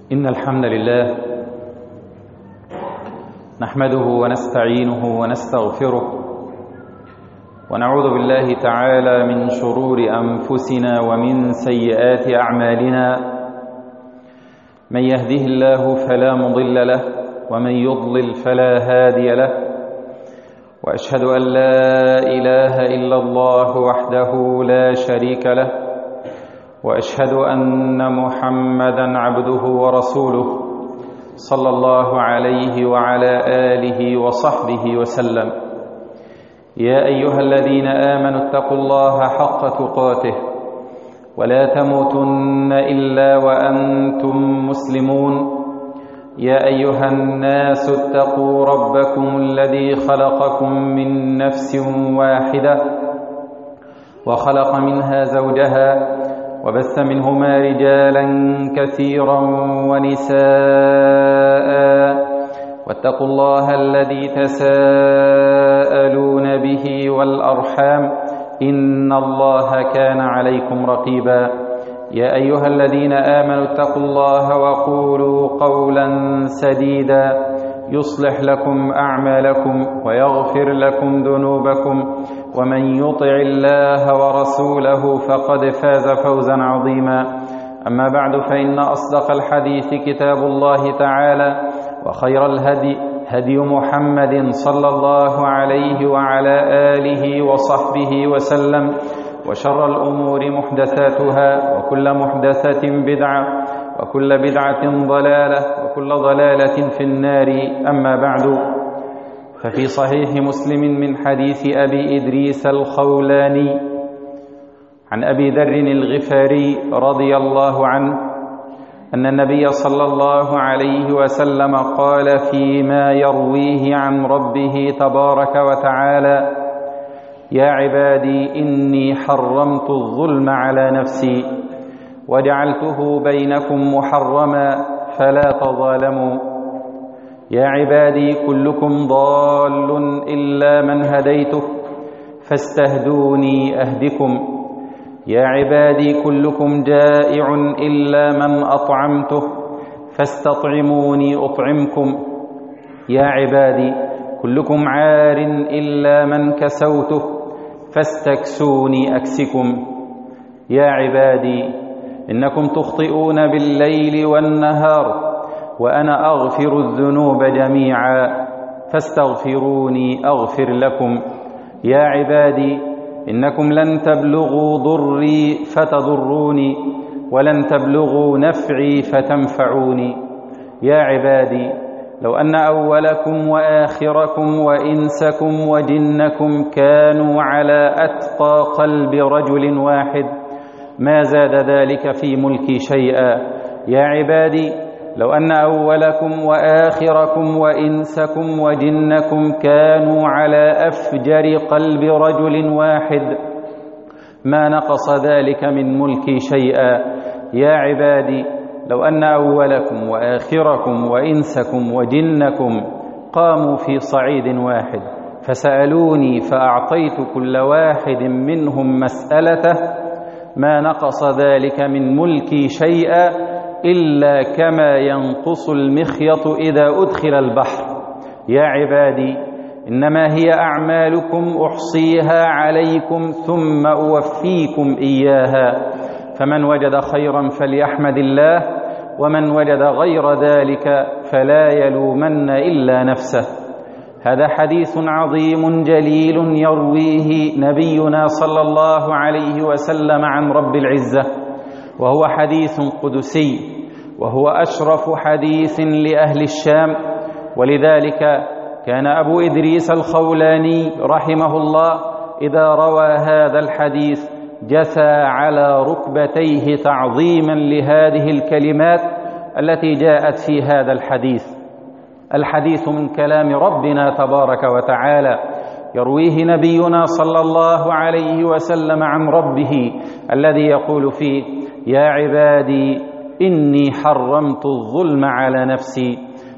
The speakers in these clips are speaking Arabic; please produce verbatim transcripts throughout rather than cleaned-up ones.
إن الحمد لله نحمده ونستعينه ونستغفره ونعوذ بالله تعالى من شرور أنفسنا ومن سيئات أعمالنا. من يهده الله فلا مضل له ومن يضلل فلا هادي له، وأشهد أن لا إله إلا الله وحده لا شريك له، وأشهد أن محمدًا عبده ورسوله صلى الله عليه وعلى آله وصحبه وسلم. يا أيها الذين آمنوا اتقوا الله حق تقاته ولا تموتن إلا وأنتم مسلمون. يا أيها الناس اتقوا ربكم الذي خلقكم من نفس واحدة وخلق منها زوجها وبث منهما رجالا كثيرا ونساء، واتقوا الله الذي تساءلون به والأرحام إن الله كان عليكم رقيبا. يا أيها الذين آمنوا اتقوا الله وقولوا قولا سديدا يصلح لكم أعمالكم ويغفر لكم ذنوبكم، ومن يطع الله ورسوله فقد فاز فوزا عظيما. أما بعد، فإن أصدق الحديث كتاب الله تعالى، وخير الهدي هدي محمد صلى الله عليه وعلى آله وصحبه وسلم، وشر الأمور محدثاتها، وكل محدثة بدعة، وكل بدعة ضلالة، وكل ضلالة في النار. أما بعد، ففي صحيح مسلم من حديث أبي إدريس الخولاني عن أبي ذر الغفاري رضي الله عنه أن النبي صلى الله عليه وسلم قال فيما يرويه عن ربه تبارك وتعالى: يا عبادي إني حرمت الظلم على نفسي وجعلته بينكم محرما فلا تظالموا. يا عبادي كلكم ضال إلا من هديته فاستهدوني أهدكم. يا عبادي كلكم جائع إلا من أطعمته فاستطعموني أطعمكم. يا عبادي كلكم عار إلا من كسوته فاستكسوني أكسكم. يا عبادي إنكم تخطئون بالليل والنهار وأنا أغفر الذنوب جميعا فاستغفروني أغفر لكم. يا عبادي إنكم لن تبلغوا ضري فتضروني ولن تبلغوا نفعي فتنفعوني. يا عبادي لو أن أولكم وآخركم وإنسكم وجنكم كانوا على أتقى قلب رجل واحد ما زاد ذلك في ملكي شيئا. يا عبادي لو أن أولكم وآخركم وإنسكم وجنكم كانوا على أفجر قلب رجل واحد ما نقص ذلك من ملكي شيئا. يا عبادي لو أن أولكم وآخركم وإنسكم وجنكم قاموا في صعيد واحد فسألوني فأعطيت كل واحد منهم مسألته ما نقص ذلك من ملكي شيئا إلا كما ينقص المخيط إذا أدخل البحر. يا عبادي إنما هي أعمالكم أحصيها عليكم ثم أوفيكم إياها، فمن وجد خيرا فليحمد الله، ومن وجد غير ذلك فلا يلومن إلا نفسه. هذا حديث عظيم جليل يرويه نبينا صلى الله عليه وسلم عن رب العزة، وهو حديث قدسي، وهو أشرف حديث لأهل الشام. ولذلك كان أبو إدريس الخولاني رحمه الله إذا روى هذا الحديث جثى على ركبتيه تعظيما لهذه الكلمات التي جاءت في هذا الحديث. الحديث من كلام ربنا تبارك وتعالى، يرويه نبينا صلى الله عليه وسلم عن ربه الذي يقول فيه: يا عبادي إني حرمت الظلم على نفسي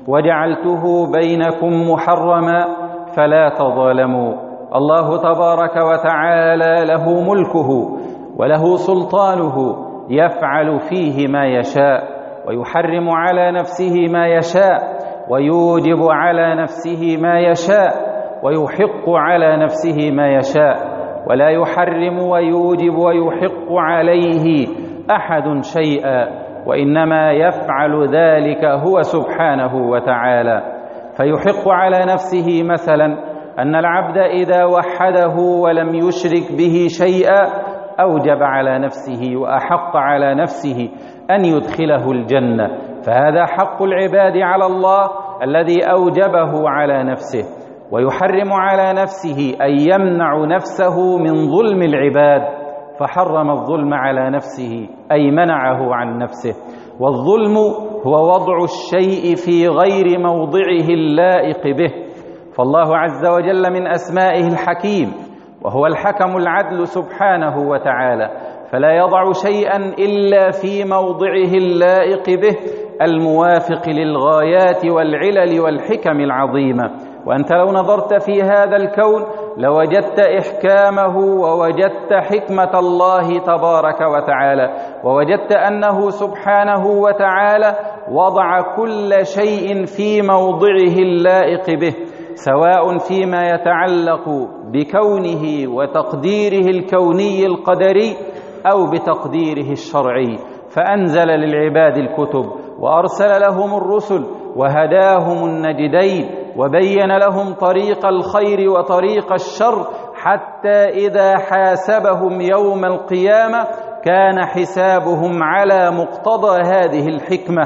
وجعلته بينكم محرما فلا تظالموا. الله تبارك وتعالى له ملكه وله سلطانه، يفعل فيه ما يشاء، ويحرم على نفسه ما يشاء، ويوجب على نفسه ما يشاء، ويحق على نفسه ما يشاء، ولا يحرم ويوجب ويحق عليه أحد شيئا، وإنما يفعل ذلك هو سبحانه وتعالى. فيحق على نفسه مثلا أن العبد إذا وحده ولم يشرك به شيئا أوجب على نفسه وأحق على نفسه أن يدخله الجنة، فهذا حق العباد على الله الذي أوجبه على نفسه. ويحرم على نفسه أن يمنع نفسه من ظلم العباد، فحرم الظلم على نفسه أي منعه عن نفسه. والظلم هو وضع الشيء في غير موضعه اللائق به، فالله عز وجل من أسمائه الحكيم، وهو الحكم العدل سبحانه وتعالى، فلا يضع شيئا إلا في موضعه اللائق به الموافق للغايات والعلل والحكم العظيمة. وأنت لو نظرت في هذا الكون لوجدت إحكامه، ووجدت حكمة الله تبارك وتعالى، ووجدت أنه سبحانه وتعالى وضع كل شيء في موضعه اللائق به، سواء فيما يتعلق بكونه وتقديره الكوني القدري أو بتقديره الشرعي. فأنزل للعباد الكتب، وأرسل لهم الرسل، وهداهم النجدين، وبين لهم طريق الخير وطريق الشر، حتى إذا حاسبهم يوم القيامة كان حسابهم على مقتضى هذه الحكمة،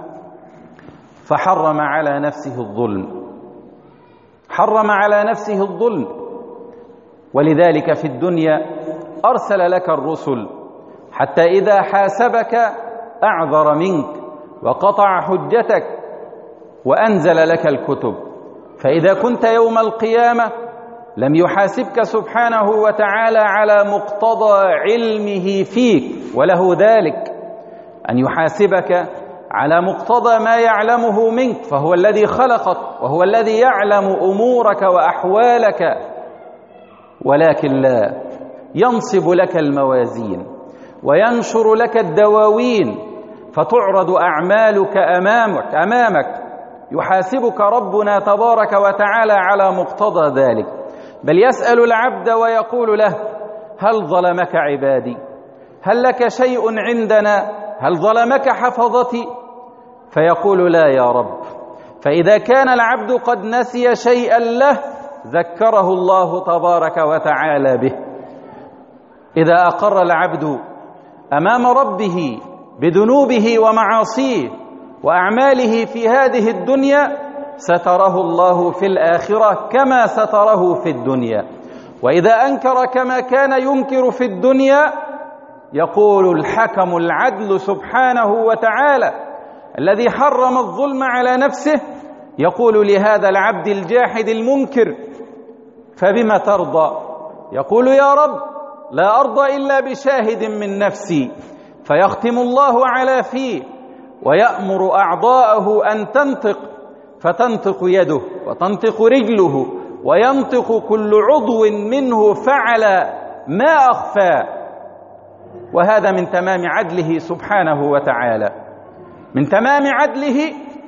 فحرم على نفسه الظلم، حرم على نفسه الظلم. ولذلك في الدنيا أرسل لك الرسل حتى إذا حاسبك أعذر منك وقطع حجتك وأنزل لك الكتب، فإذا كنت يوم القيامة لم يحاسبك سبحانه وتعالى على مقتضى علمه فيك، وله ذلك أن يحاسبك على مقتضى ما يعلمه منك، فهو الذي خلقك وهو الذي يعلم أمورك وأحوالك، ولكن لا ينصب لك الموازين وينشر لك الدواوين، فتعرض أعمالك أمامك أمامك يحاسبك ربنا تبارك وتعالى على مقتضى ذلك. بل يسأل العبد ويقول له: هل ظلمك عبادي؟ هل لك شيء عندنا؟ هل ظلمك حفظتي؟ فيقول: لا يا رب. فإذا كان العبد قد نسي شيئا له ذكره الله تبارك وتعالى به. إذا أقر العبد أمام ربه بذنوبه ومعاصيه وأعماله في هذه الدنيا ستره الله في الآخرة كما ستره في الدنيا. وإذا أنكر كما كان ينكر في الدنيا يقول الحكم العدل سبحانه وتعالى الذي حرم الظلم على نفسه، يقول لهذا العبد الجاحد المنكر: فبما ترضى؟ يقول: يا رب لا أرضى إلا بشاهد من نفسي. فيختم الله على فيه ويأمر أعضاءه أن تنطق، فتنطق يده وتنطق رجله وينطق كل عضو منه فعل ما أخفى. وهذا من تمام عدله سبحانه وتعالى. من تمام عدله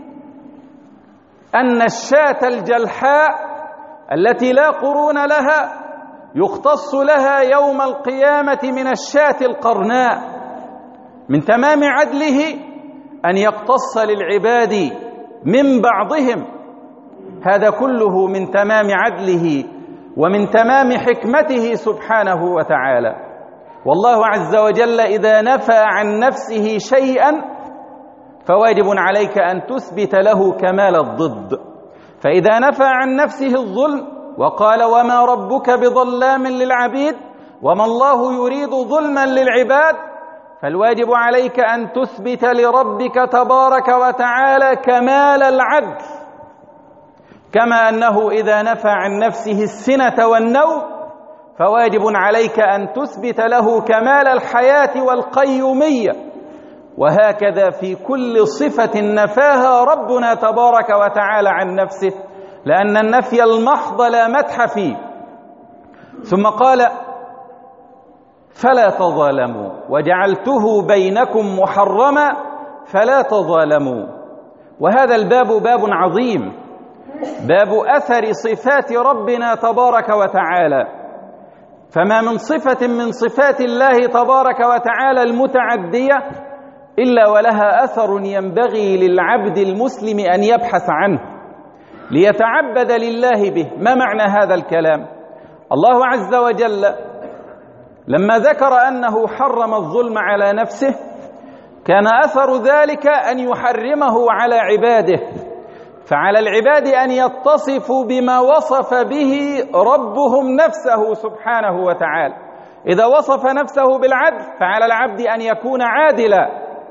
أن الشاة الجلحاء التي لا قرون لها يختص لها يوم القيامة من الشاة القرناء. من تمام عدله أن يقتص للعباد من بعضهم. هذا كله من تمام عدله ومن تمام حكمته سبحانه وتعالى. والله عز وجل إذا نفى عن نفسه شيئا فواجب عليك أن تثبت له كمال الضد. فإذا نفى عن نفسه الظلم وقال: وما ربك بظلام للعبيد، وما الله يريد ظلما للعباد، فالواجب عليك أن تثبت لربك تبارك وتعالى كمال العدل، كما أنه إذا نفى عن نفسه السنة والنوم فواجب عليك أن تثبت له كمال الحياة والقيومية. وهكذا في كل صفة نفاها ربنا تبارك وتعالى عن نفسه، لأن النفي المحض لا مدح فيه. ثم قال: فلا تظالموا وجعلته بينكم محرما فلا تظالموا. وهذا الباب باب عظيم، باب أثر صفات ربنا تبارك وتعالى. فما من صفة من صفات الله تبارك وتعالى المتعدية إلا ولها أثر ينبغي للعبد المسلم أن يبحث عنه ليتعبد لله به. ما معنى هذا الكلام؟ الله عز وجل لما ذكر أنه حرم الظلم على نفسه كان أثر ذلك أن يحرمه على عباده، فعلى العباد أن يتصفوا بما وصف به ربهم نفسه سبحانه وتعالى. إذا وصف نفسه بالعدل فعلى العبد أن يكون عادلا،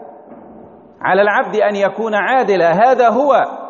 على العبد أن يكون عادلا. هذا هو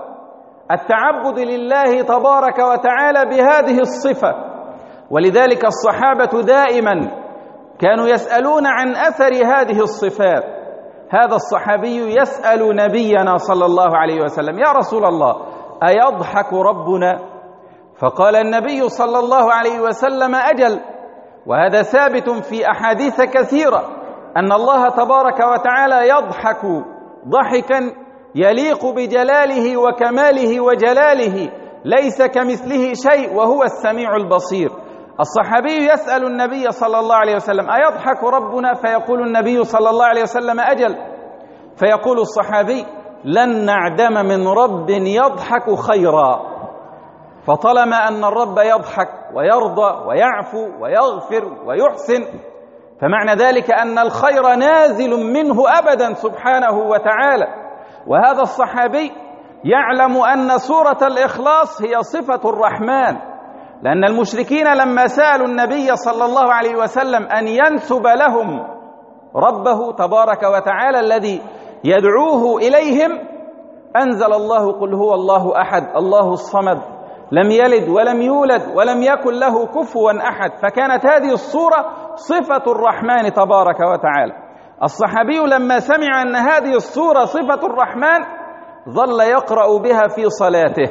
التعبد لله تبارك وتعالى بهذه الصفة. ولذلك الصحابة دائما كانوا يسألون عن أثر هذه الصفات. هذا الصحابي يسأل نبينا صلى الله عليه وسلم: يا رسول الله، أيضحك ربنا؟ فقال النبي صلى الله عليه وسلم: أجل. وهذا ثابت في أحاديث كثيرة أن الله تبارك وتعالى يضحك ضحكا يليق بجلاله وكماله وجلاله، ليس كمثله شيء وهو السميع البصير. الصحابي يسأل النبي صلى الله عليه وسلم: أيضحك ربنا؟ فيقول النبي صلى الله عليه وسلم: أجل. فيقول الصحابي: لن نعدم من رب يضحك خيرا. فطالما أن الرب يضحك ويرضى ويعفو ويغفر ويحسن فمعنى ذلك أن الخير نازل منه أبدا سبحانه وتعالى. وهذا الصحابي يعلم أن سورة الإخلاص هي صفة الرحمن، لأن المشركين لما سألوا النبي صلى الله عليه وسلم أن ينسب لهم ربه تبارك وتعالى الذي يدعوه إليهم أنزل الله: قل هو الله أحد الله الصمد لم يلد ولم يولد ولم يكن له كفوا أحد. فكانت هذه الصورة صفة الرحمن تبارك وتعالى. الصحابي لما سمع أن هذه الصورة صفة الرحمن ظل يقرأ بها في صلاته،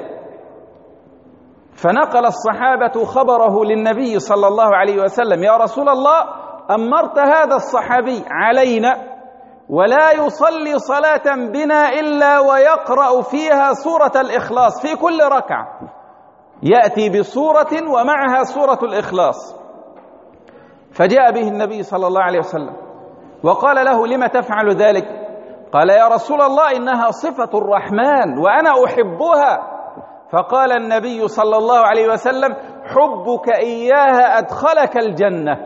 فنقل الصحابة خبره للنبي صلى الله عليه وسلم: يا رسول الله، أمرت هذا الصحابي علينا ولا يصلي صلاة بنا إلا ويقرأ فيها سورة الإخلاص في كل ركعة، يأتي بسورة ومعها سورة الإخلاص. فجاء به النبي صلى الله عليه وسلم وقال له: لم تفعل ذلك؟ قال: يا رسول الله، إنها صفة الرحمن وأنا أحبها. فقال النبي صلى الله عليه وسلم: حبك إياها أدخلك الجنة.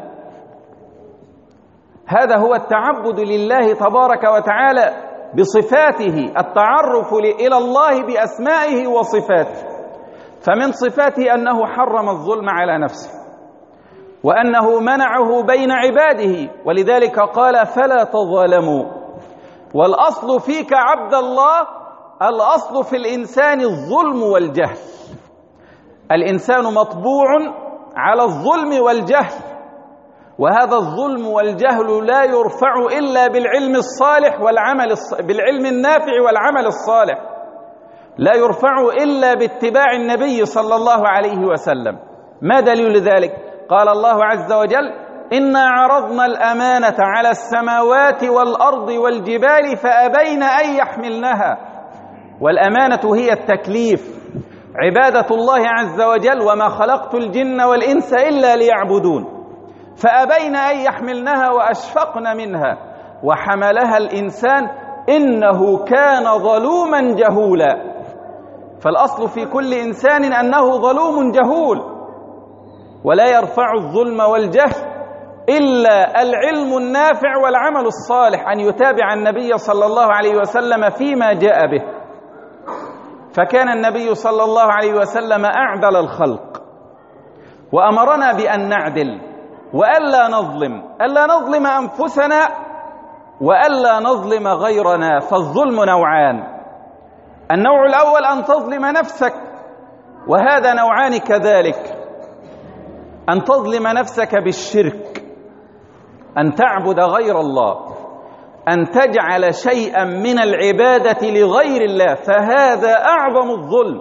هذا هو التعبد لله تبارك وتعالى بصفاته، التعرف إلى الله بأسمائه وصفاته. فمن صفاته أنه حرم الظلم على نفسه وأنه منعه بين عباده، ولذلك قال: فلا تظالموا. والأصل فيك عبد الله، الأصل في الإنسان الظلم والجهل. الإنسان مطبوع على الظلم والجهل، وهذا الظلم والجهل لا يرفع إلا بالعلم الصالح والعمل الص... بالعلم النافع والعمل الصالح، لا يرفع إلا باتباع النبي صلى الله عليه وسلم. ما دليل ذلك؟ قال الله عز وجل: إنا عرضنا الأمانة على السماوات والأرض والجبال فأبين أن يحملنها. والأمانة هي التكليف، عبادة الله عز وجل: وما خلقت الجن والإنس إلا ليعبدون. فأبين أن يحملنها وأشفقن منها وحملها الإنسان إنه كان ظلوما جهولا. فالأصل في كل إنسان أنه ظلوم جهول، ولا يرفع الظلم والجهل إلا العلم النافع والعمل الصالح، أن يتابع النبي صلى الله عليه وسلم فيما جاء به. فكان النبي صلى الله عليه وسلم أعدل الخلق، وأمرنا بأن نعدل وألا نظلم، ألا نظلم أنفسنا وألا نظلم غيرنا. فالظلم نوعان: النوع الأول أن تظلم نفسك، وهذا نوعان كذلك: أن تظلم نفسك بالشرك، أن تعبد غير الله، أن تجعل شيئا من العبادة لغير الله، فهذا أعظم الظلم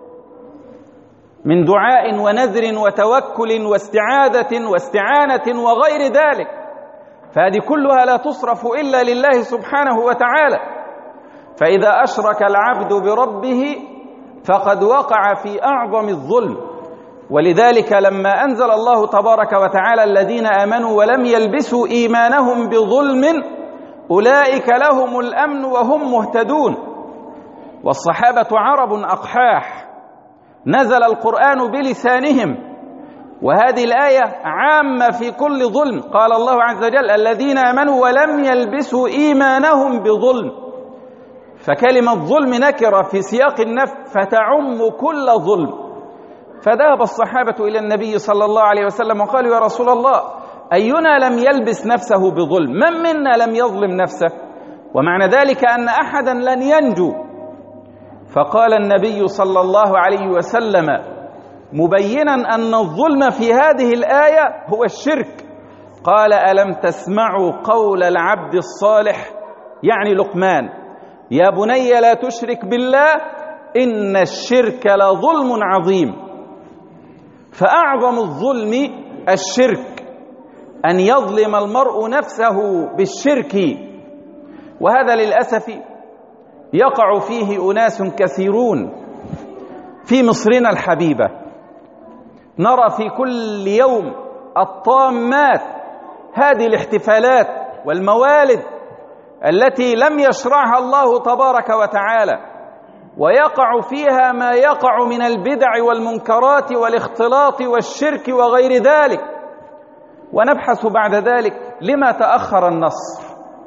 من دعاء ونذر وتوكل واستعاذة واستعانة وغير ذلك، فهذه كلها لا تصرف إلا لله سبحانه وتعالى. فإذا أشرك العبد بربه فقد وقع في أعظم الظلم. ولذلك لما أنزل الله تبارك وتعالى الذين آمنوا ولم يلبسوا إيمانهم بظلم أولئك لهم الأمن وهم مهتدون. والصحابة عرب أقحاح، نزل القرآن بلسانهم، وهذه الآية عامة في كل ظلم. قال الله عز وجل الذين آمنوا ولم يلبسوا إيمانهم بظلم، فكلمة ظلم نكرة في سياق النفي فتعم كل ظلم. فذهب الصحابة إلى النبي صلى الله عليه وسلم وقالوا يا رسول الله أينا لم يلبس نفسه بظلم؟ من منا لم يظلم نفسه؟ ومعنى ذلك أن أحدا لن ينجو. فقال النبي صلى الله عليه وسلم مبينا أن الظلم في هذه الآية هو الشرك، قال ألم تسمعوا قول العبد الصالح، يعني لقمان، يا بني لا تشرك بالله إن الشرك لظلم عظيم. فأعظم الظلم الشرك، أن يظلم المرء نفسه بالشرك، وهذا للأسف يقع فيه أناس كثيرون. في مصرنا الحبيبة نرى في كل يوم الطامات، هذه الاحتفالات والموالد التي لم يشرعها الله تبارك وتعالى، ويقع فيها ما يقع من البدع والمنكرات والاختلاط والشرك وغير ذلك. ونبحث بعد ذلك لما تأخر النصر.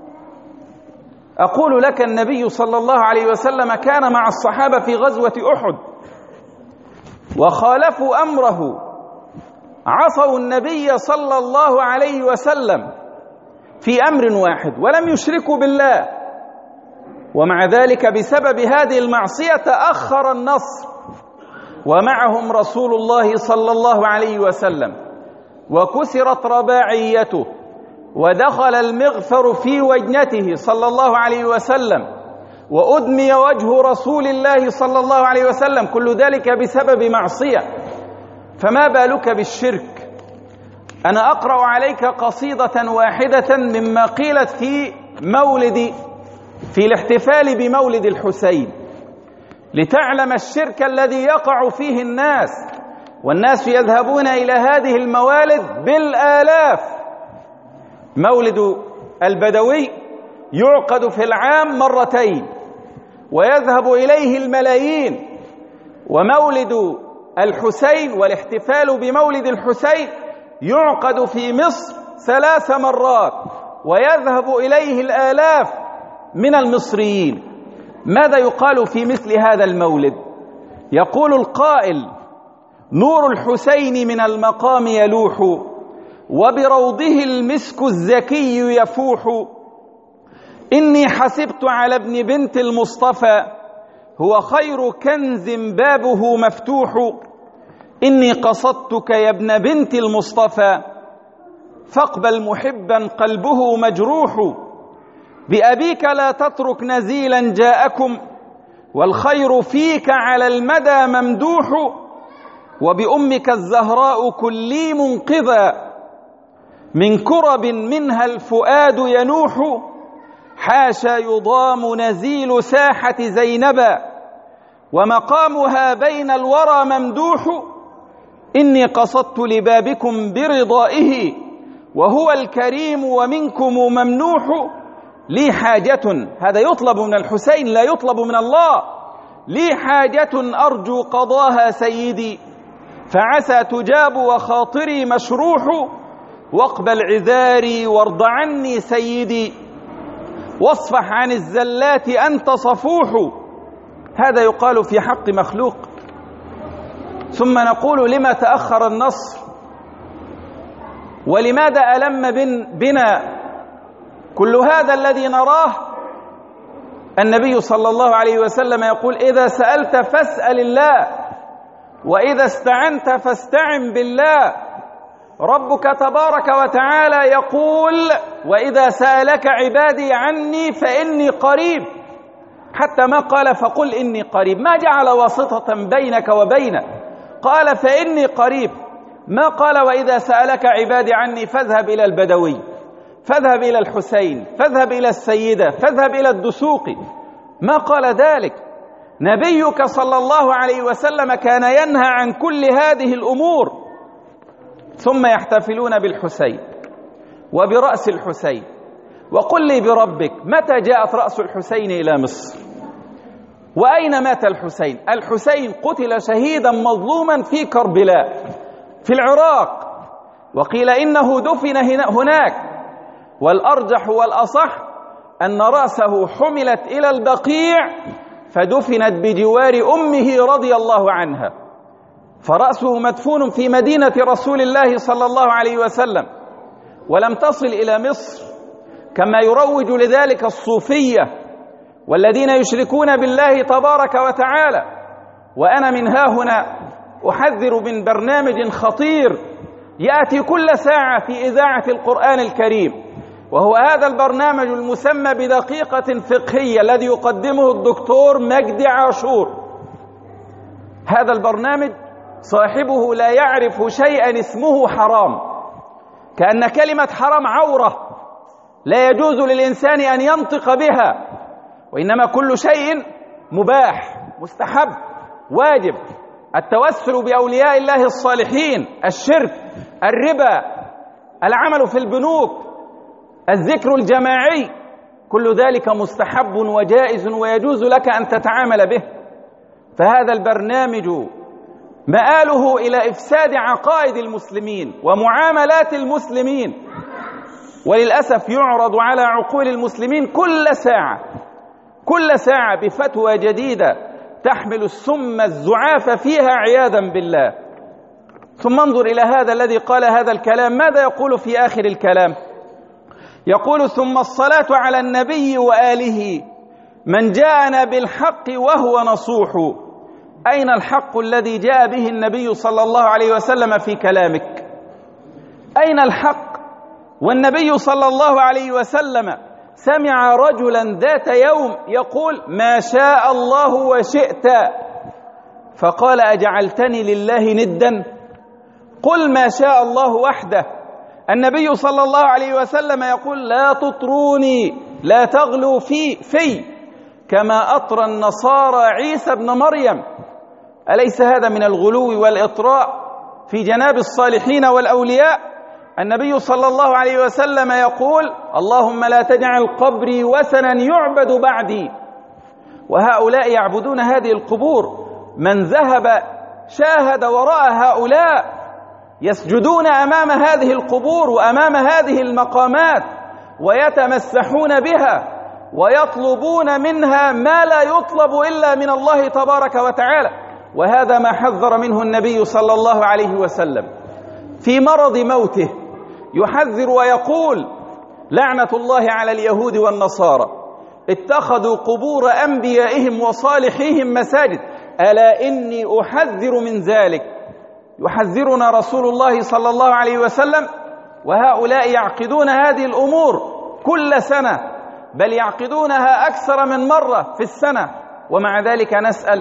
أقول لك النبي صلى الله عليه وسلم كان مع الصحابة في غزوة أحد وخالفوا أمره، عصوا النبي صلى الله عليه وسلم في أمر واحد ولم يشركوا بالله، ومع ذلك بسبب هذه المعصية تأخر النصر، ومعهم رسول الله صلى الله عليه وسلم، وكسرت رباعيته، ودخل المغفر في وجنته صلى الله عليه وسلم، وأدمي وجه رسول الله صلى الله عليه وسلم، كل ذلك بسبب معصية. فما بالك بالشرك؟ أنا أقرأ عليك قصيدة واحدة مما قيلت في مولد في الاحتفال بمولد الحسين لتعلم الشرك الذي يقع فيه الناس، والناس يذهبون إلى هذه الموالد بالآلاف. مولد البدوي يعقد في العام مرتين ويذهب إليه الملايين، ومولد الحسين والاحتفال بمولد الحسين يعقد في مصر ثلاث مرات ويذهب إليه الآلاف من المصريين. ماذا يقال في مثل هذا المولد؟ يقول القائل نور الحسين من المقام يلوح، وبروضه المسك الزكي يفوح، إني حسبت على ابن بنت المصطفى هو خير كنز بابه مفتوح، إني قصدتك يا ابن بنت المصطفى فاقبل محبا قلبه مجروح، بأبيك لا تترك نزيلا جاءكم والخير فيك على المدى ممدوح، وبأمك الزهراء كلي منقذا من كرب منها الفؤاد ينوح، حاشا يضام نزيل ساحة زينبا ومقامها بين الورى ممدوح، إني قصدت لبابكم برضائه وهو الكريم ومنكم ممنوح، لي حاجة، هذا يطلب من الحسين لا يطلب من الله، لي حاجة أرجو قضاها سيدي فعسى تجاب وخاطري مشروح، واقبل عذاري وارض عني سيدي واصفح عن الزلات أنت صفوح. هذا يقال في حق مخلوق. ثم نقول لما تأخر النصر؟ ولماذا ألم بنا كل هذا الذي نراه؟ النبي صلى الله عليه وسلم يقول إذا سألت فاسأل الله، وإذا استعنت فاستعن بالله. ربك تبارك وتعالى يقول وإذا سألك عبادي عني فإني قريب، حتى ما قال فقل إني قريب، ما جعل واسطة بينك وبينه، قال فإني قريب، ما قال وإذا سألك عبادي عني فاذهب إلى البدوي، فاذهب إلى الحسين، فاذهب إلى السيدة، فاذهب إلى الدسوقي. ما قال ذلك. نبيك صلى الله عليه وسلم كان ينهى عن كل هذه الأمور. ثم يحتفلون بالحسين وبرأس الحسين. وقل لي بربك، متى جاءت رأس الحسين إلى مصر؟ وأين مات الحسين؟ الحسين قتل شهيدا مظلوما في كربلاء في العراق، وقيل إنه دفن هناك، والأرجح والأصح أن رأسه حملت إلى البقيع فدفنت بجوار أمه رضي الله عنها، فرأسه مدفون في مدينة رسول الله صلى الله عليه وسلم، ولم تصل إلى مصر كما يروج لذلك الصوفية والذين يشركون بالله تبارك وتعالى. وأنا من ها هنا أحذر من برنامج خطير يأتي كل ساعة في إذاعة القرآن الكريم، وهو هذا البرنامج المسمى بدقيقة فقهية الذي يقدمه الدكتور مجدي عاشور. هذا البرنامج صاحبه لا يعرف شيئا اسمه حرام، كأن كلمة حرام عورة لا يجوز للإنسان أن ينطق بها، وإنما كل شيء مباح مستحب واجب. التوسل بأولياء الله الصالحين، الشرك، الربا، العمل في البنوك، الذكر الجماعي، كل ذلك مستحب وجائز ويجوز لك أن تتعامل به. فهذا البرنامج مآله إلى إفساد عقائد المسلمين ومعاملات المسلمين، وللأسف يعرض على عقول المسلمين كل ساعة كل ساعة بفتوى جديدة تحمل السم الزعاف فيها عياذا بالله. ثم انظر إلى هذا الذي قال هذا الكلام، ماذا يقول في آخر الكلام؟ يقول: ثم الصلاة على النبي وآله من جاءنا بالحق وهو نصوح. أين الحق الذي جاء به النبي صلى الله عليه وسلم في كلامك؟ أين الحق؟ والنبي صلى الله عليه وسلم سمع رجلا ذات يوم يقول: ما شاء الله وشئت، فقال: أجعلتني لله ندا؟ قل ما شاء الله وحده. النبي صلى الله عليه وسلم يقول: لا تطروني، لا تغلوا في في كما أطرى النصارى عيسى ابن مريم. أليس هذا من الغلو والإطراء في جناب الصالحين والأولياء؟ النبي صلى الله عليه وسلم يقول: اللهم لا تجعل قبري وثنا يعبد بعدي. وهؤلاء يعبدون هذه القبور. من ذهب شاهد وراء هؤلاء يسجدون أمام هذه القبور وأمام هذه المقامات ويتمسحون بها ويطلبون منها ما لا يطلب إلا من الله تبارك وتعالى. وهذا ما حذر منه النبي صلى الله عليه وسلم في مرض موته، يحذر ويقول: لعنة الله على اليهود والنصارى اتخذوا قبور أنبيائهم وصالحيهم مساجد، ألا إني أحذر من ذلك. يحذرنا رسول الله صلى الله عليه وسلم، وهؤلاء يعقدون هذه الأمور كل سنة، بل يعقدونها أكثر من مرة في السنة. ومع ذلك نسأل: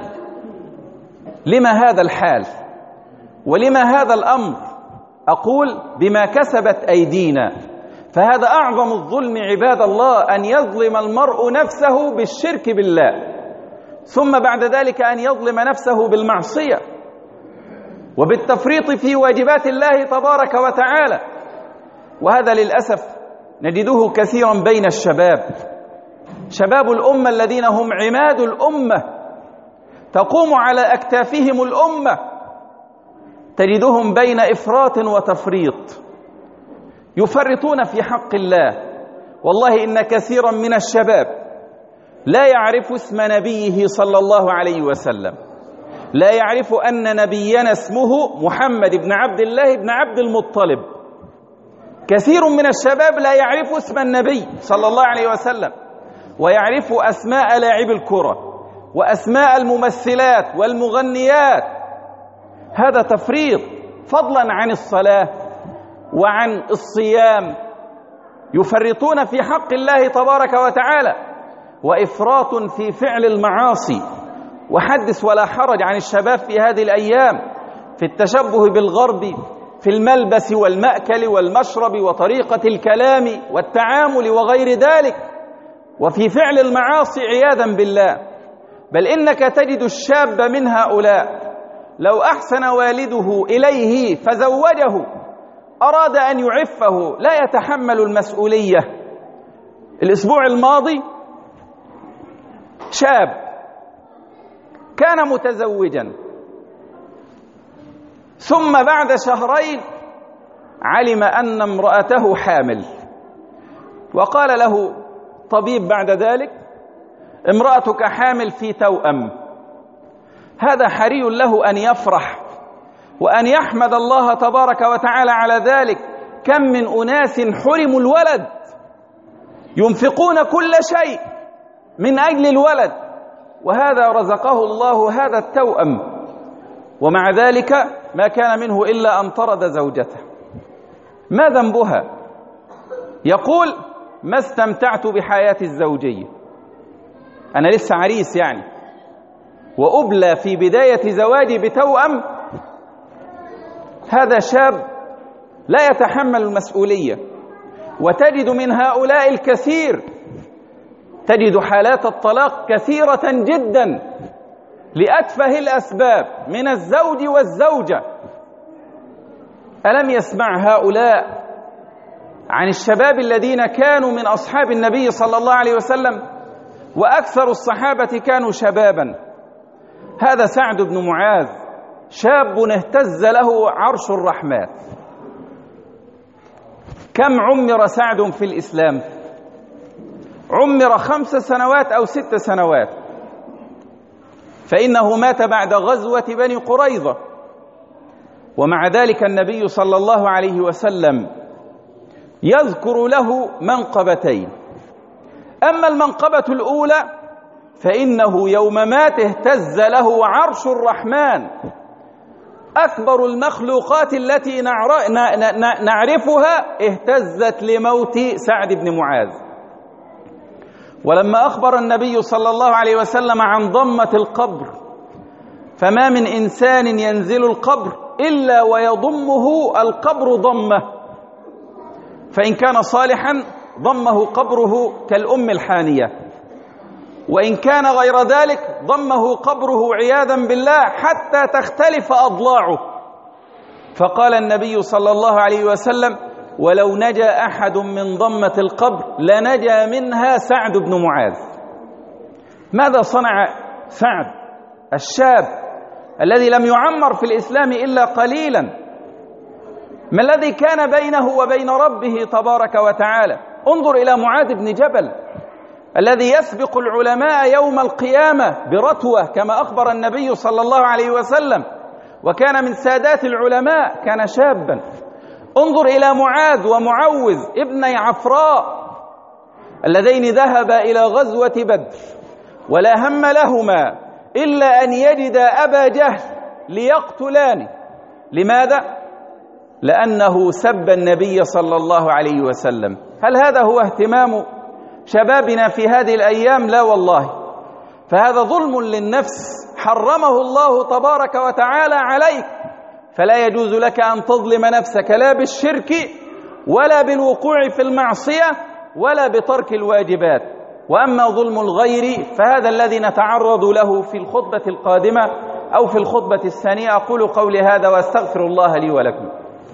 لما هذا الحال؟ ولما هذا الأمر؟ أقول: بما كسبت أيدينا. فهذا أعظم الظلم عباد الله، أن يظلم المرء نفسه بالشرك بالله، ثم بعد ذلك أن يظلم نفسه بالمعصية وبالتفريط في واجبات الله تبارك وتعالى. وهذا للأسف نجده كثيرا بين الشباب، شباب الأمة الذين هم عماد الأمة، تقوم على أكتافهم الأمة، تجدهم بين إفراط وتفريط، يفرطون في حق الله. والله إن كثيرا من الشباب لا يعرف اسم نبيه صلى الله عليه وسلم، لا يعرف أن نبينا اسمه محمد بن عبد الله بن عبد المطلب. كثير من الشباب لا يعرف اسم النبي صلى الله عليه وسلم، ويعرف أسماء لاعب الكرة وأسماء الممثلات والمغنيات. هذا تفريط، فضلا عن الصلاة وعن الصيام، يفرطون في حق الله تبارك وتعالى، وإفراط في فعل المعاصي. وحدث ولا حرج عن الشباب في هذه الأيام في التشبه بالغرب في الملبس والمأكل والمشرب وطريقة الكلام والتعامل وغير ذلك. وفي فعل المعاصي عياذا بالله. بل إنك تجد الشاب من هؤلاء لو أحسن والده إليه فزوجه أراد أن يعفه لا يتحمل المسؤولية. الأسبوع الماضي شاب كان متزوجا، ثم بعد شهرين علم أن امرأته حامل، وقال له طبيب بعد ذلك: امرأتك حامل في توأم. هذا حري له أن يفرح وأن يحمد الله تبارك وتعالى على ذلك. كم من أناس حرموا الولد ينفقون كل شيء من أجل الولد، وهذا رزقه الله هذا التوأم، ومع ذلك ما كان منه إلا أن طرد زوجته. ما ذنبها؟ يقول: ما استمتعت بحياتي الزوجية، أنا لسه عريس يعني، وأبلى في بداية زواجي بتوأم. هذا شاب لا يتحمل المسؤولية. وتجد من هؤلاء الكثير، تجد حالات الطلاق كثيرة جدا لأتفه الأسباب من الزوج والزوجة. ألم يسمع هؤلاء عن الشباب الذين كانوا من أصحاب النبي صلى الله عليه وسلم؟ وأكثر الصحابة كانوا شبابا. هذا سعد بن معاذ شاب اهتز له عرش الرحمن. كم عمر سعد في الإسلام؟ عمر خمس سنوات أو ست سنوات، فإنه مات بعد غزوة بني قريظة. ومع ذلك النبي صلى الله عليه وسلم يذكر له منقبتين. أما المنقبة الأولى فإنه يوم مات اهتز له عرش الرحمن، أكبر المخلوقات التي نعرفها اهتزت لموت سعد بن معاذ. ولما أخبر النبي صلى الله عليه وسلم عن ضمة القبر: فما من إنسان ينزل القبر إلا ويضمه القبر ضمه، فإن كان صالحا ضمه قبره كالأم الحانية، وإن كان غير ذلك ضمه قبره عياذا بالله حتى تختلف أضلاعه. فقال النبي صلى الله عليه وسلم: ولو نجا أحد من ضمة القبر لنجا منها سعد بن معاذ. ماذا صنع سعد الشاب الذي لم يعمر في الإسلام إلا قليلا؟ ما الذي كان بينه وبين ربه تبارك وتعالى؟ انظر إلى معاذ بن جبل الذي يسبق العلماء يوم القيامة برتوة كما أخبر النبي صلى الله عليه وسلم، وكان من سادات العلماء، كان شابا. انظر إلى معاذ ومعوذ ابني عفراء اللذين ذهبا إلى غزوة بدر ولا هم لهما إلا أن يجد أبا جهل ليقتلانه. لماذا؟ لأنه سب النبي صلى الله عليه وسلم. هل هذا هو اهتمام شبابنا في هذه الأيام؟ لا والله، فهذا ظلم للنفس حرمه الله تبارك وتعالى عليك، فلا يجوز لك أن تظلم نفسك لا بالشرك ولا بالوقوع في المعصية ولا بترك الواجبات. وأما ظلم الغير فهذا الذي نتعرض له في الخطبة القادمة أو في الخطبة الثانية. أقول قولي هذا وأستغفر الله لي ولكم.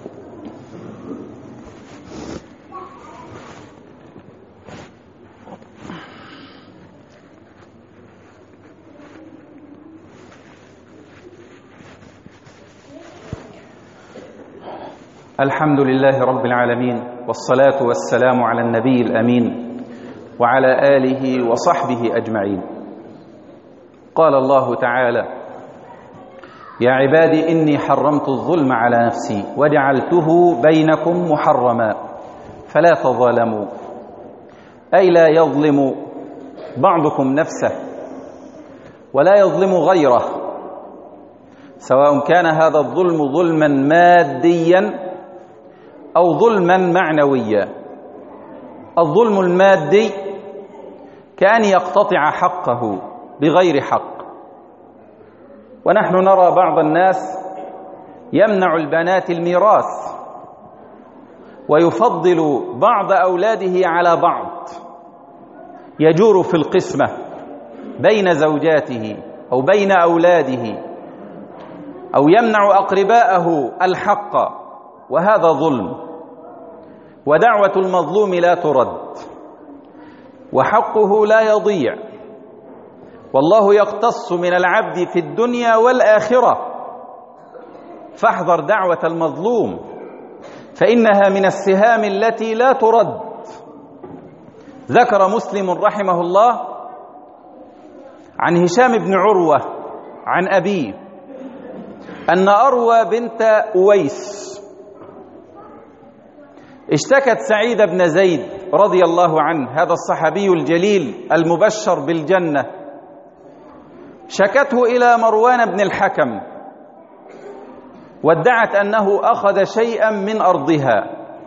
الحمد لله رب العالمين، والصلاة والسلام على النبي الأمين وعلى آله وصحبه أجمعين. قال الله تعالى: يا عبادي إني حرمت الظلم على نفسي وجعلته بينكم محرما فلا تظالموا، أي لا يظلم بعضكم نفسه ولا يظلم غيره، سواء كان هذا الظلم ظلما ماديا أو ظلما معنويا. الظلم المادي كأن يقتطع حقه بغير حق، ونحن نرى بعض الناس يمنع البنات الميراث ويفضل بعض أولاده على بعض، يجور في القسمة بين زوجاته أو بين أولاده أو يمنع أقرباءه الحق، وهذا ظلم. ودعوة المظلوم لا ترد وحقه لا يضيع، والله يقتص من العبد في الدنيا والآخرة. فاحذر دعوة المظلوم فإنها من السهام التي لا ترد. ذكر مسلم رحمه الله عن هشام بن عروة عن أبيه أن أروى بنت أويس اشتكت سعيد بن زيد رضي الله عنه، هذا الصحابي الجليل المبشر بالجنة، شكته إلى مروان بن الحكم وادعت أنه أخذ شيئا من أرضها.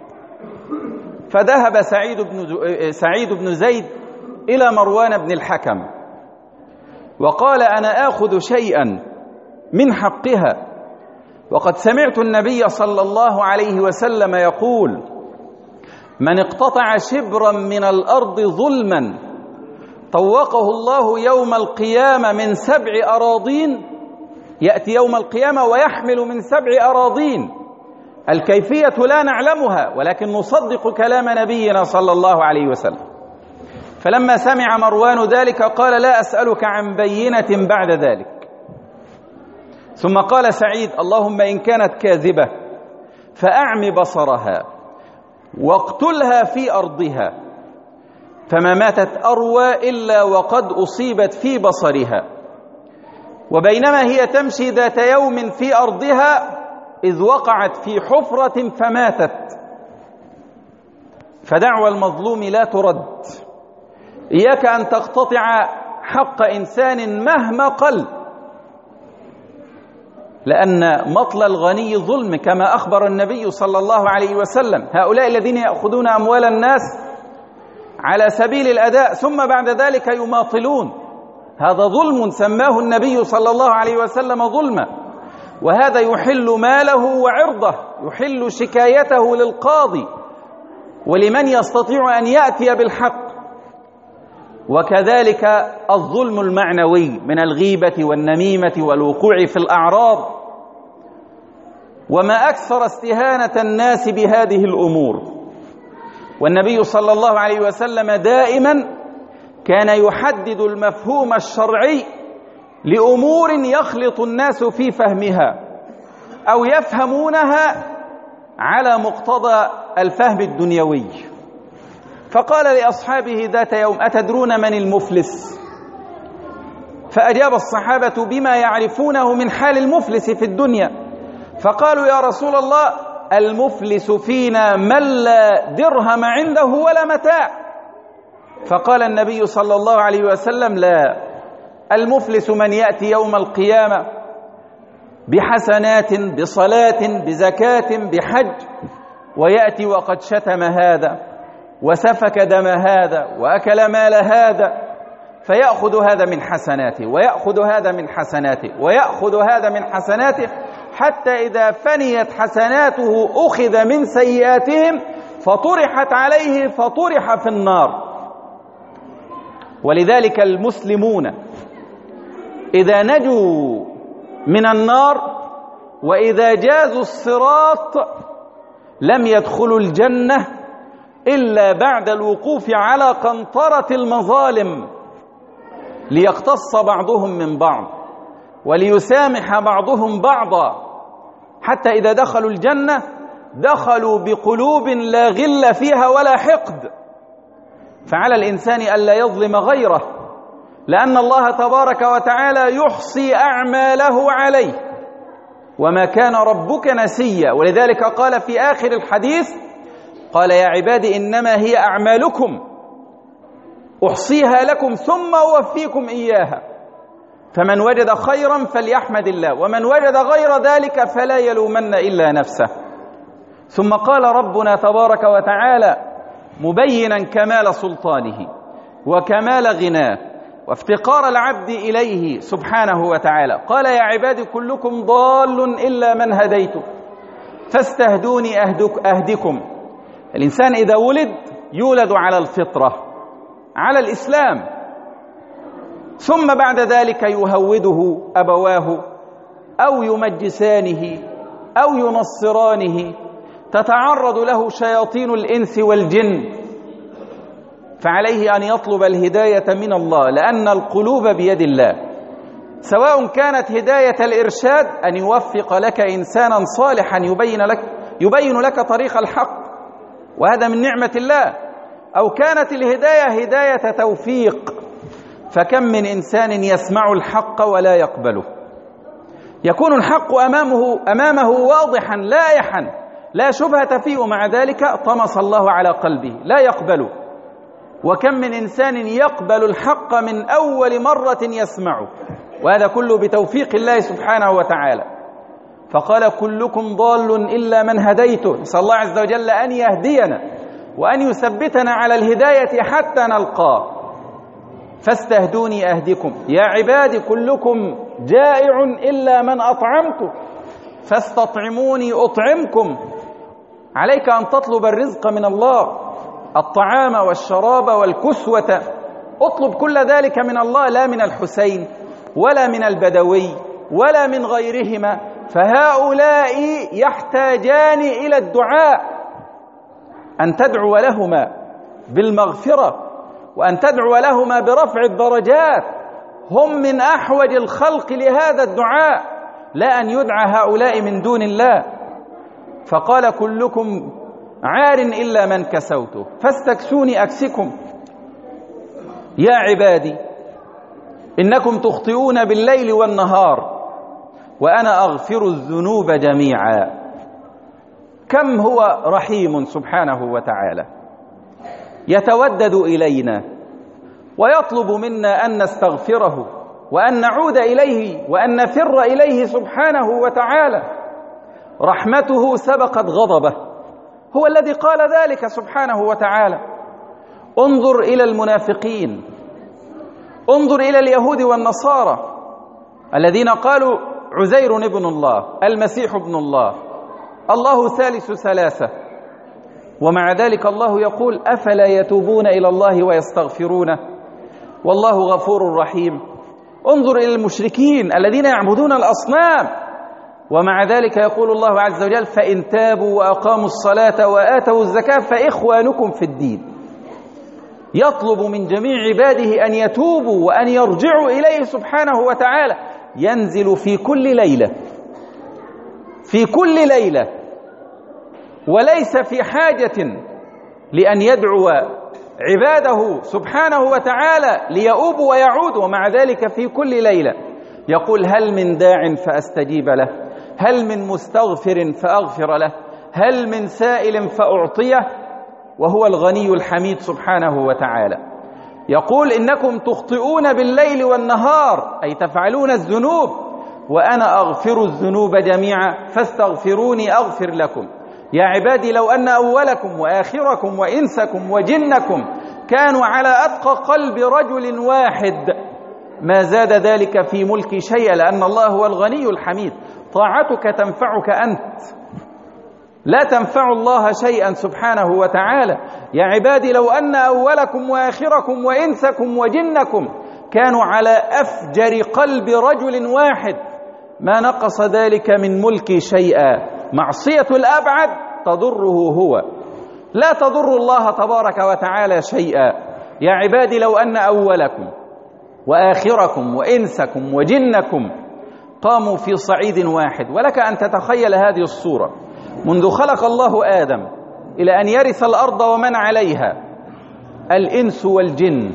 فذهب سعيد بن سعيد بن زيد إلى مروان بن الحكم وقال: أنا آخذ شيئا من حقها، وقد سمعت النبي صلى الله عليه وسلم يقول: من اقتطع شبرا من الأرض ظلما طوقه الله يوم القيامة من سبع أراضين، يأتي يوم القيامة ويحمل من سبع أراضين. الكيفية لا نعلمها، ولكن نصدق كلام نبينا صلى الله عليه وسلم. فلما سمع مروان ذلك قال: لا أسألك عن بينة بعد ذلك. ثم قال سعيد: اللهم إن كانت كاذبة فأعم بصرها واقتلها في أرضها. فما ماتت أروى إلا وقد أصيبت في بصرها، وبينما هي تمشي ذات يوم في أرضها إذ وقعت في حفرة فماتت. فدعوى المظلوم لا ترد. إياك أن تقتطع حق إنسان مهما قل، لأن مطل الغني ظلم كما أخبر النبي صلى الله عليه وسلم: هؤلاء الذين يأخذون أموال الناس على سبيل الأداء ثم بعد ذلك يماطلون، هذا ظلم سماه النبي صلى الله عليه وسلم ظلما، وهذا يحل ماله وعرضه، يحل شكايته للقاضي ولمن يستطيع أن يأتي بالحق. وكذلك الظلم المعنوي من الغيبة والنميمة والوقوع في الأعراض، وما أكثر استهانة الناس بهذه الأمور. والنبي صلى الله عليه وسلم دائما كان يحدد المفهوم الشرعي لأمور يخلط الناس في فهمها أو يفهمونها على مقتضى الفهم الدنيوي. فقال لأصحابه ذات يوم: أتدرون من المفلس؟ فأجاب الصحابة بما يعرفونه من حال المفلس في الدنيا. فقالوا: يا رسول الله، المفلس فينا من لا درهم عنده ولا متاع. فقال النبي صلى الله عليه وسلم: لا، المفلس من يأتي يوم القيامة بحسنات، بصلاة، بزكاة، بحج، ويأتي وقد شتم هذا وسفك دم هذا وأكل مال هذا، فيأخذ هذا من حسناته ويأخذ هذا من حسناته ويأخذ هذا من حسناته، حتى إذا فنيت حسناته أخذ من سيئاتهم فطرحت عليه فطرح في النار. ولذلك المسلمون إذا نجوا من النار وإذا جازوا الصراط لم يدخلوا الجنة إلا بعد الوقوف على قنطرة المظالم، ليقتص بعضهم من بعض وليسامح بعضهم بعضا، حتى إذا دخلوا الجنة دخلوا بقلوب لا غل فيها ولا حقد. فعلى الإنسان ألا يظلم غيره، لأن الله تبارك وتعالى يحصي أعماله عليه، وما كان ربك نسيا. ولذلك قال في آخر الحديث: قال يا عبادي إنما هي أعمالكم أحصيها لكم ثم أوفيكم إياها، فمن وجد خيرا فليحمد الله، ومن وجد غير ذلك فلا يلومن إلا نفسه. ثم قال ربنا تبارك وتعالى مبينا كمال سلطانه وكمال غناه وافتقار العبد إليه سبحانه وتعالى، قال يا عبادي كلكم ضال إلا من هديته فاستهدوني أهدك أهدكم. الإنسان إذا ولد يولد على الفطرة، على الإسلام، ثم بعد ذلك يهوده أبواه أو يمجسانه أو ينصرانه، تتعرض له شياطين الإنس والجن، فعليه أن يطلب الهداية من الله، لأن القلوب بيد الله، سواء كانت هداية الإرشاد أن يوفق لك إنسانا صالحا يبين لك يبين لك طريق الحق، وهذا من نعمة الله، أو كانت الهداية هداية توفيق، فكم من إنسان يسمع الحق ولا يقبله، يكون الحق أمامه أمامه واضحا لائحا لا شبهة فيه، ومع ذلك طمس الله على قلبه لا يقبله. وكم من إنسان يقبل الحق من أول مرة يسمعه، وهذا كله بتوفيق الله سبحانه وتعالى. فقال كلكم ضال إلا من هديته، نسأل الله عز وجل أن يهدينا وأن يثبتنا على الهداية حتى نلقاه. فاستهدوني أهدكم، يا عبادي كلكم جائع إلا من أطعمته فاستطعموني أطعمكم. عليك أن تطلب الرزق من الله، الطعام والشراب والكسوة، اطلب كل ذلك من الله، لا من الحسين ولا من البدوي ولا من غيرهما، فهؤلاء يحتاجان إلى الدعاء، أن تدعو لهما بالمغفرة وأن تدعو لهما برفع الدرجات، هم من أحوج الخلق لهذا الدعاء، لا أن يدعى هؤلاء من دون الله. فقال كلكم عار إلا من كسوته فاستكسوني أكسكم. يا عبادي إنكم تخطئون بالليل والنهار وأنا أغفر الذنوب جميعا. كم هو رحيم سبحانه وتعالى، يتودد إلينا ويطلب منا أن نستغفره وأن نعود إليه وأن نفر إليه سبحانه وتعالى. رحمته سبقت غضبه، هو الذي قال ذلك سبحانه وتعالى. انظر إلى المنافقين، انظر إلى اليهود والنصارى الذين قالوا عزير ابن الله، المسيح ابن الله، الله ثالث ثلاثة، ومع ذلك الله يقول أفلا يتوبون إلى الله ويستغفرونه والله غفور رحيم. انظر إلى المشركين الذين يعبدون الأصنام، ومع ذلك يقول الله عز وجل فإن تابوا وأقاموا الصلاة وآتوا الزكاة فإخوانكم في الدين. يطلب من جميع عباده أن يتوبوا وأن يرجعوا إليه سبحانه وتعالى. ينزل في كل ليلة في كل ليلة وليس في حاجة لأن يدعو عباده سبحانه وتعالى ليؤوبوا ويعودوا، ومع ذلك في كل ليلة يقول هل من داع فأستجيب له، هل من مستغفر فأغفر له، هل من سائل فأعطيه، وهو الغني الحميد سبحانه وتعالى. يقول إنكم تخطئون بالليل والنهار، أي تفعلون الذنوب، وأنا أغفر الذنوب جميعا فاستغفروني أغفر لكم. يا عبادي لو أن أولكم وآخركم وإنسكم وجنكم كانوا على أتقى قلب رجل واحد ما زاد ذلك في ملكي شيئا، لأن الله هو الغني الحميد. طاعتك تنفعك أنت، لا تنفع الله شيئا سبحانه وتعالى. يا عبادي لو أن أولكم وآخركم وإنسكم وجنكم كانوا على أفجر قلب رجل واحد ما نقص ذلك من ملكي شيئا. معصية الأبعد تضره هو، لا تضر الله تبارك وتعالى شيئا. يا عبادي لو أن أولكم وآخركم وإنسكم وجنكم قاموا في صعيد واحد، ولك أن تتخيل هذه الصورة منذ خلق الله آدم إلى أن يرث الأرض ومن عليها، الإنس والجن،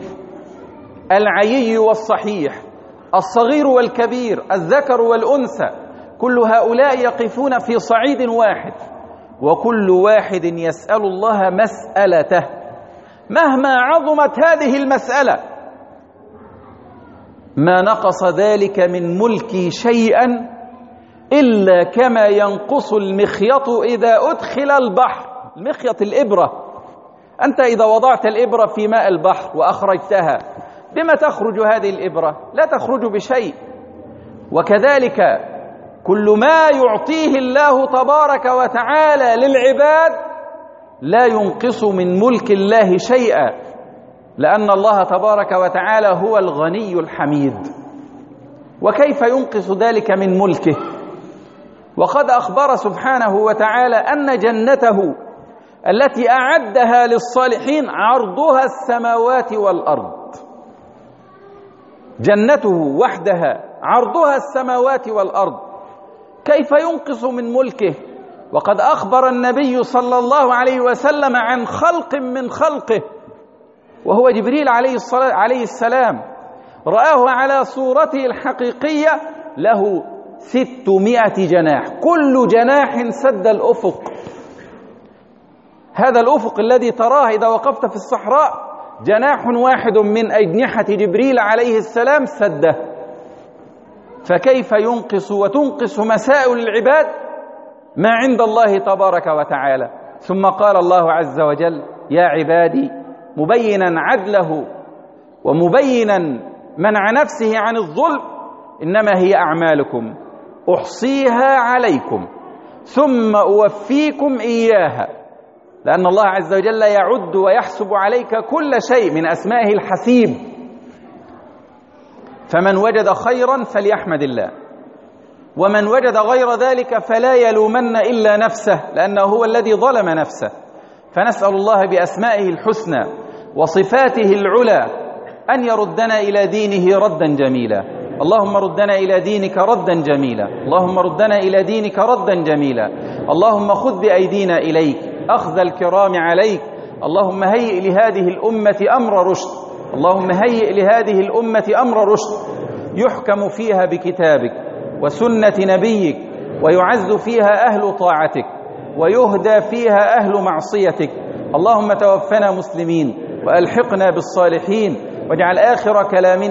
العيي والصحيح، الصغير والكبير، الذكر والأنثى، كل هؤلاء يقفون في صعيد واحد، وكل واحد يسأل الله مسألته مهما عظمت هذه المسألة. ما نقص ذلك من ملكي شيئا إلا كما ينقص المخيط إذا أدخل البحر. المخيط الإبرة، أنت إذا وضعت الإبرة في ماء البحر وأخرجتها بما تخرج هذه الإبرة؟ لا تخرج بشيء. وكذلك كل ما يعطيه الله تبارك وتعالى للعباد لا ينقص من ملك الله شيئا. لأن الله تبارك وتعالى هو الغني الحميد. وكيف ينقص ذلك من ملكه؟ وقد أخبر سبحانه وتعالى أن جنته التي أعدها للصالحين عرضها السماوات والأرض. جنته وحدها عرضها السماوات والأرض، كيف ينقص من ملكه؟ وقد أخبر النبي صلى الله عليه وسلم عن خلق من خلقه، وهو جبريل عليه السلام، رآه على صورته الحقيقية له ستمائة جناح، كل جناح سد الأفق. هذا الأفق الذي تراه إذا وقفت في الصحراء جناح واحد من أجنحة جبريل عليه السلام سده. فكيف ينقص وتنقص مسائل العباد ما عند الله تبارك وتعالى؟ ثم قال الله عز وجل: يا عبادي، مبينا عدله ومبينا منع نفسه عن الظلم: إنما هي أعمالكم أحصيها عليكم ثم أوفيكم إياها. لأن الله عز وجل يعد ويحسب عليك كل شيء، من أسمائه الحسيب. فمن وجد خيرا فليحمد الله، ومن وجد غير ذلك فلا يلومن إلا نفسه، لأنه هو الذي ظلم نفسه. فنسأل الله بأسمائه الحسنى وصفاته العلى أن يردنا إلى دينه ردا جميلا. اللهم ردنا إلى دينك ردا جميلا، اللهم ردنا إلى دينك ردا جميلا. اللهم خذ بأيدينا إليك أخذ الكرام عليك. اللهم هيئ لهذه الأمة أمر رشد، اللهم هيئ لهذه الأمة أمر رشد يحكم فيها بكتابك وسنة نبيك، ويعز فيها أهل طاعتك، ويهدى فيها أهل معصيتك. اللهم توفنا مسلمين وألحقنا بالصالحين، واجعل آخر كلامنا